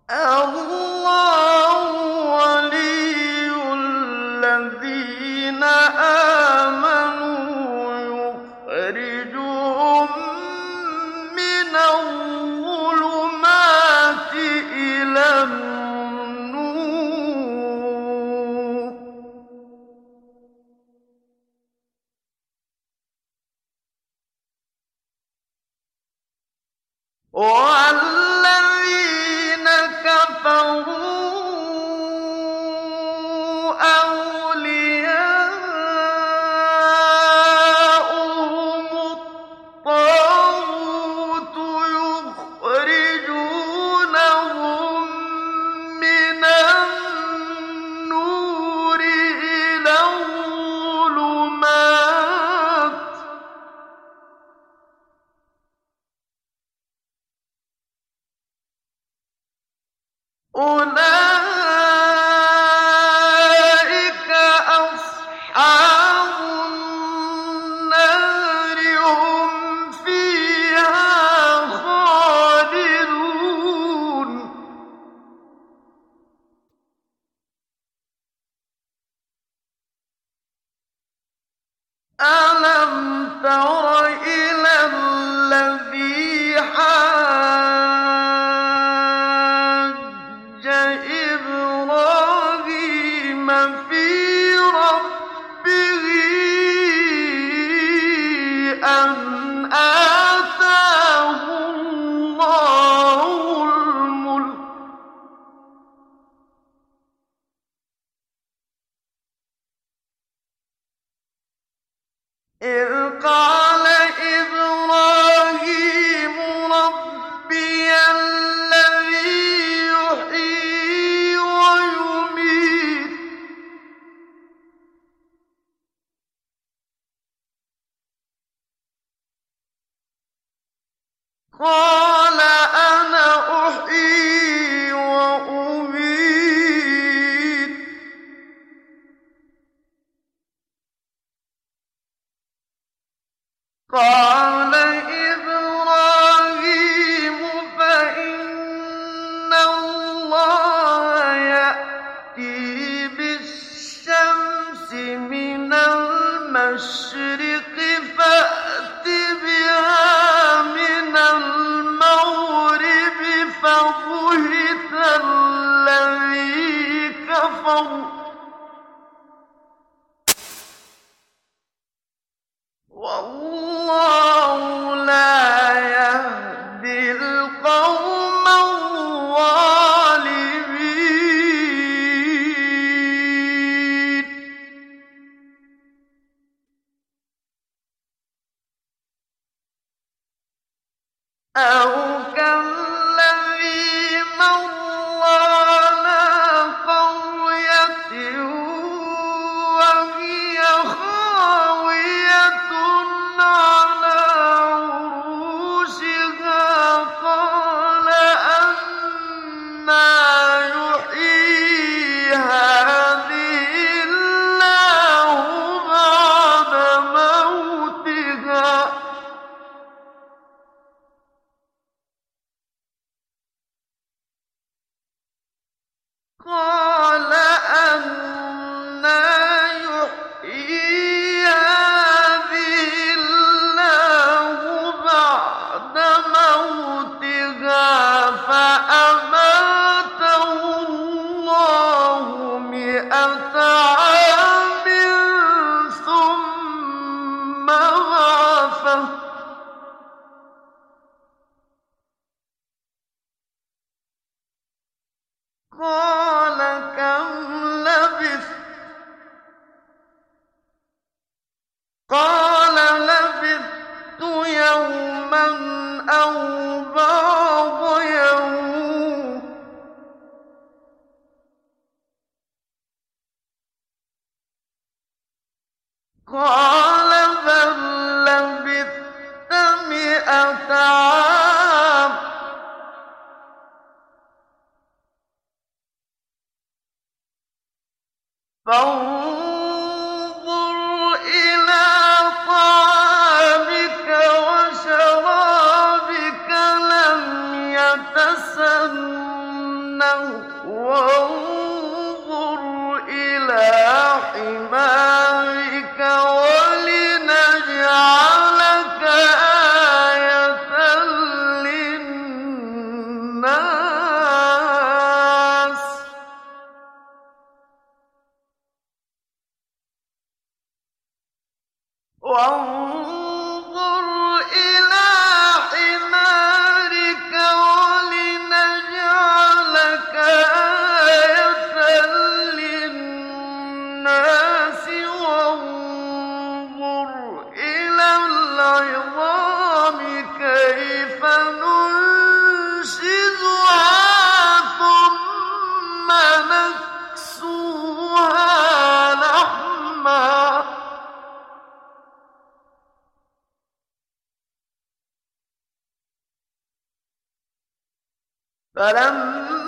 اللَّهُ وَلِيُّ الَّذِينَ آمَنُوا يُخْرِجُهُم مِّنَ الظُّلُمَاتِ إِلَى النُّورِ ۖ وَالَّذِينَ كَفَرُوا أَوْلِيَاؤُهُمُ الطَّاغُوتُ يُخْرِجُونَهُم مِّنَ النُّورِ إِلَى الظُّلُمَاتِ ۗ أُولَٰئِكَ أَصْحَابُ النَّارِ ۖ هُمْ فِيهَا خَالِدُونَ أَلَمْ تَرَ إِلَى الَّذِي حَاجَّ إِبْرَاهِيمَ فِي رَبِّهِ أَنْ آتَاهُ اللَّهُ الْمُلْكَ إِذْ قَالَ إِبْرَاهِيمُ رَبِّيَ الَّذِي يُحْيِي وَيُمِيتُ ۖ قَالَ أَنَا أُحْيِي وَأُمِيتُ ۖ قَالَ إِبْرَاهِيمُ فَإِنَّ اللَّهَ يَأْتِي بِالشَّمْسِ مِنَ الْمَشْرِقِ فَأْتِ بِهَا مِنَ الْمَغْرِبِ فَبُهِتَ الَّذِي كَفَرَ ۗ وَاللَّهُ لَا يَهْدِي الْقَوْمَ الظَّالِمِينَ أَوْ كَالَّذِي مَرَّ عَلَىٰ قَرْيَةٍ وَهِيَ خَاوِيَةٌ عَلَىٰ عُرُوشِهَا قَالَ أَنَّىٰ يُحْيِي هَٰذِهِ اللَّهُ بَعْدَ مَوْتِهَا ۖ قَالَ أَنَّىٰ يُحْيِي هَٰذِهِ اللَّهُ بَعْدَ مَوْتِهَا ۖ فَأَمَاتَهُ اللَّهُ 100 عَامٍ ثُمَّ بَعَثَهُ ۖ قَالَ كَمْ لَبِثْتَ ۖ قَالَ لَبِثْتُ يَوْمًا أَوْ بَعْضَ يَوْمٍ ۖ قَالَ بَل لَّبِثْتَ 100 عَامٍ ۖ فانظُرْ إِلَىٰ طَعَامِكَ وَشَرَابِكَ لَمْ يَتَسَنَّهْ فلما